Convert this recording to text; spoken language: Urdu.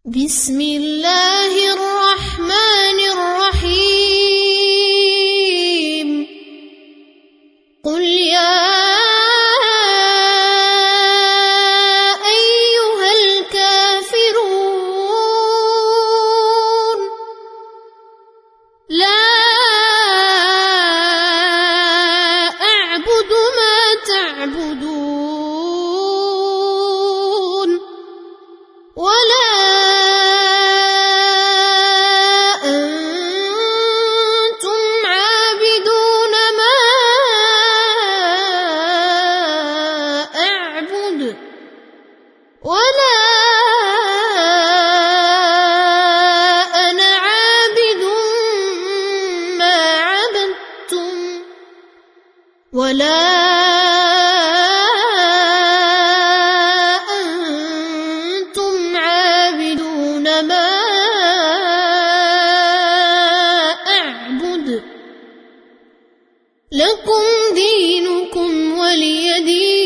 بسم الله الرحمن الرحيم قل يا أيها الكافرون لا أعبد ما تعبدون ولا ولا أنا عابد ما عبدتم ولا أنتم عابدون ما أعبد لكم دينكم ولي دين